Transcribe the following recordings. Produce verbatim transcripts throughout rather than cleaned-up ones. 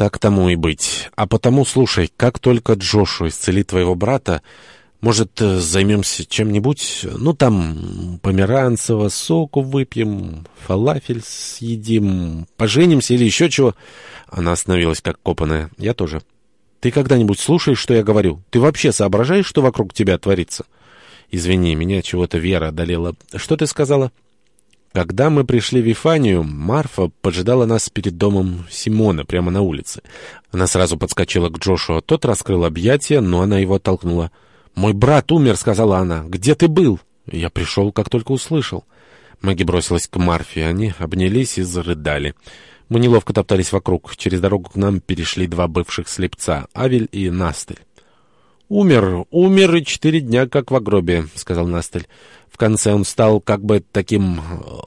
Так тому и быть. А потому, слушай, как только Джошуа исцелит твоего брата, может, э, займемся чем-нибудь? Ну, там, померанцево, соку выпьем, фалафель съедим, поженимся или еще чего?» Она остановилась, как копаная. Я тоже. «Ты когда-нибудь слушаешь, что я говорю? Ты вообще соображаешь, что вокруг тебя творится?» «Извини, меня чего-то Вера одолела. Что ты сказала?» Когда мы пришли в Вифанию, Марфа поджидала нас перед домом Симона, прямо на улице. Она сразу подскочила к Джошуа. Тот раскрыл объятия, но она его оттолкнула. «Мой брат умер», — сказала она. «Где ты был?» Я пришел, как только услышал. Мэгги бросилась к Марфе. Они обнялись и зарыдали. Мы неловко топтались вокруг. Через дорогу к нам перешли два бывших слепца — Авель и Настель. «Умер, умер и четыре дня, как в гробе», — сказал Настель. В конце он стал как бы таким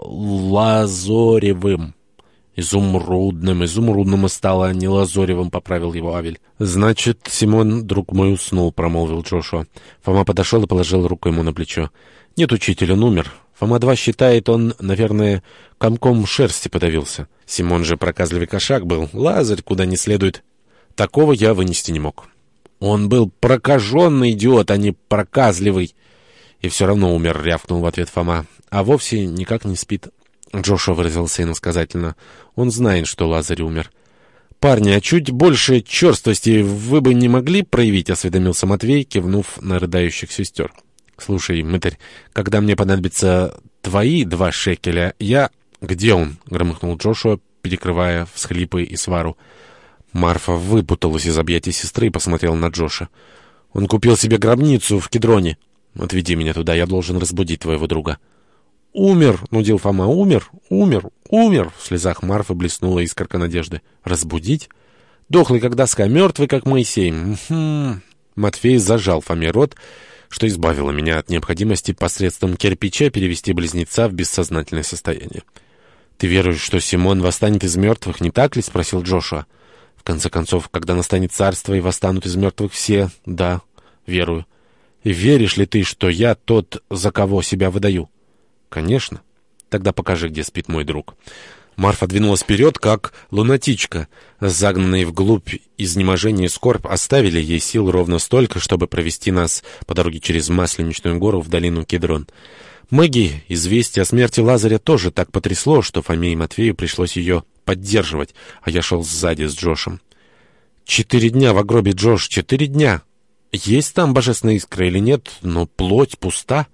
лазоревым. «Изумрудным, изумрудным и стало, а не лазоревым», — поправил его Авель. «Значит, Симон, друг мой, уснул», — промолвил Джошуа. Фома подошел и положил руку ему на плечо. «Нет, учитель, он умер. Фома-два считает, он, наверное, комком шерсти подавился. Симон же проказливый кошак был, Лазарь куда не следует. Такого я вынести не мог». «Он был прокаженный идиот, а не проказливый». «И все равно умер», — рявкнул в ответ Фома. «А вовсе никак не спит». Джошуа выразился иносказательно. «Он знает, что Лазарь умер». «Парни, а чуть больше черствости вы бы не могли проявить?» — осведомился Матвей, кивнув на рыдающих сестер. «Слушай, мытарь, когда мне понадобятся твои два шекеля, я...» «Где он?» — громыхнул Джошуа, перекрывая всхлипы и свару. Марфа выпуталась из объятий сестры и посмотрела на Джоша. «Он купил себе гробницу в Кедроне. Отведи меня туда, я должен разбудить твоего друга». «Умер!» — нудил Фома. «Умер! Умер! Умер!» В слезах Марфы блеснула искорка надежды. «Разбудить? Дохлый, как доска, мертвый, как Моисей. М-м-м». Матфей зажал Фоме рот, что избавило меня от необходимости посредством кирпича перевести близнеца в бессознательное состояние. «Ты веруешь, что Симон восстанет из мертвых, не так ли?» — спросил Джошуа. «В конце концов, когда настанет царство и восстанут из мертвых все, да, верую. И веришь ли ты, что я тот, за кого себя выдаю?» «Конечно. Тогда покажи, где спит мой друг». Марфа двинулась вперед, как лунатичка. Загнанные вглубь изнеможение и скорбь оставили ей сил ровно столько, чтобы провести нас по дороге через Масленичную гору в долину Кедрон. Мэгги известие о смерти Лазаря тоже так потрясло, что Фоме и Матвею пришлось ее поддерживать, а я шел сзади с Джошем. «Четыре дня в гробе, Джош, четыре дня. Есть там божественная искра или нет, но плоть пуста».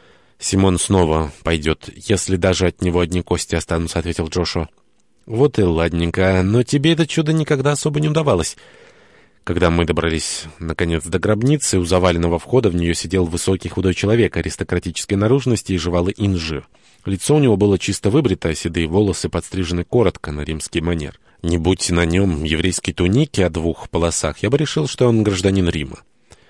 «Симон снова пойдет, если даже от него одни кости останутся», — ответил Джошуа. «Вот и ладненько, но тебе это чудо никогда особо не удавалось». Когда мы добрались, наконец, до гробницы, у заваленного входа в нее сидел высокий худой человек аристократической наружности и жевал инжир. Лицо у него было чисто выбрито, а седые волосы подстрижены коротко, на римский манер. Не будь на нем еврейской туники о двух полосах, я бы решил, что он гражданин Рима.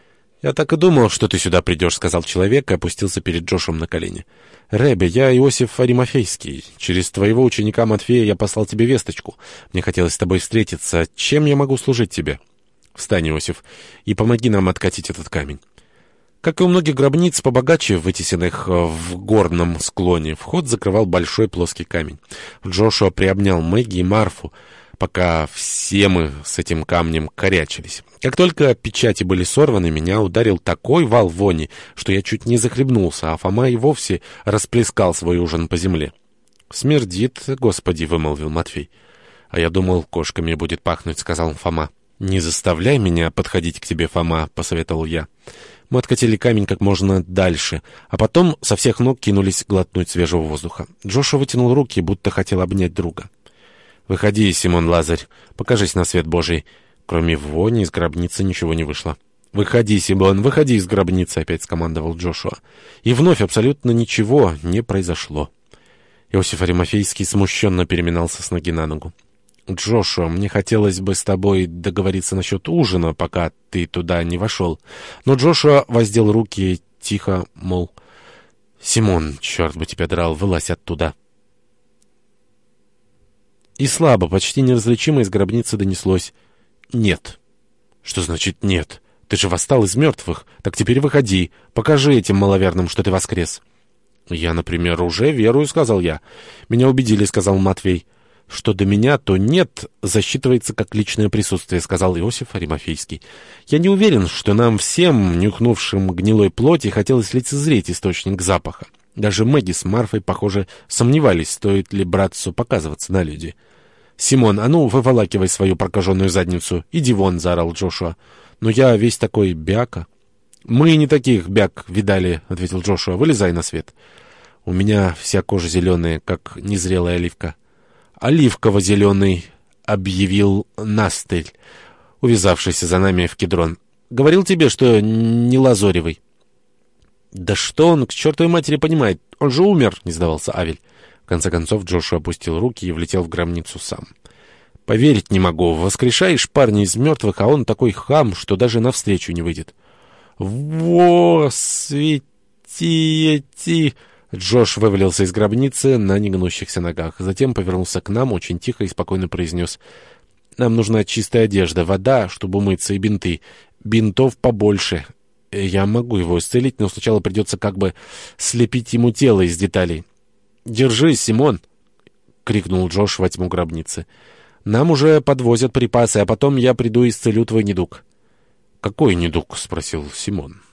«Я так и думал, что ты сюда придешь», — сказал человек и опустился перед Джошем на колени. «Ребе, я Иосиф Аримафейский. Через твоего ученика Матфея я послал тебе весточку. Мне хотелось с тобой встретиться. Чем я могу служить тебе?» «Встань, Иосиф, и помоги нам откатить этот камень». Как и у многих гробниц побогаче, вытесенных в горном склоне, вход закрывал большой плоский камень. Джошуа приобнял Мэгги и Марфу, пока все мы с этим камнем корячились. Как только печати были сорваны, меня ударил такой вал вони, что я чуть не захлебнулся, а Фома и вовсе расплескал свой ужин по земле. «Смердит, Господи!» — вымолвил Матвей. «А я думал, кошками будет пахнуть», — сказал Фома. «Не заставляй меня подходить к тебе, Фома», — посоветовал я. Мы откатили камень как можно дальше, а потом со всех ног кинулись глотнуть свежего воздуха. Джошуа вытянул руки, будто хотел обнять друга. «Выходи, Симон Лазарь, покажись на свет Божий». Кроме вони из гробницы ничего не вышло. «Выходи, Симон, выходи из гробницы», — опять скомандовал Джошуа. И вновь абсолютно ничего не произошло. Иосиф Аримафейский смущенно переминался с ноги на ногу. «Джошуа, мне хотелось бы с тобой договориться насчет ужина, пока ты туда не вошел». Но Джошуа воздел руки тихо, мол, «Симон, черт бы тебя драл, вылазь оттуда». И слабо, почти неразличимо из гробницы донеслось «нет». «Что значит «нет»? Ты же восстал из мертвых. Так теперь выходи, покажи этим маловерным, что ты воскрес». «Я, например, уже верую», — сказал я. «Меня убедили», — сказал Матвей. «Что до меня, то нет, засчитывается как личное присутствие», — сказал Иосиф Аримафейский. «Я не уверен, что нам всем, нюхнувшим гнилой плоти, хотелось лицезреть источник запаха. Даже Мэгги с Марфой, похоже, сомневались, стоит ли братцу показываться на люди». «Симон, а ну, выволакивай свою прокаженную задницу. Иди вон», — заорал Джошуа. «Но я весь такой бяка». «Мы не таких бяк видали», — ответил Джошуа. «Вылезай на свет». «У меня вся кожа зеленая, как незрелая оливка». «Оливково-зеленый», — объявил Настель, увязавшийся за нами в кедрон. «Говорил тебе, что не лазоревый». «Да что он к чертовой матери понимает? Он же умер», — не сдавался Авель. В конце концов Джошуа опустил руки и влетел в гробницу сам. «Поверить не могу. Воскрешаешь парня из мертвых, а он такой хам, что даже навстречу не выйдет». «Во, светите!» Джош вывалился из гробницы на негнущихся ногах. Затем повернулся к нам, очень тихо и спокойно произнес: «Нам нужна чистая одежда, вода, чтобы умыться, и бинты. Бинтов побольше. Я могу его исцелить, но сначала придется как бы слепить ему тело из деталей». «Держись, Симон!» — крикнул Джош во тьму гробницы. «Нам уже подвозят припасы, а потом я приду и исцелю твой недуг». «Какой недуг?» — спросил Симон.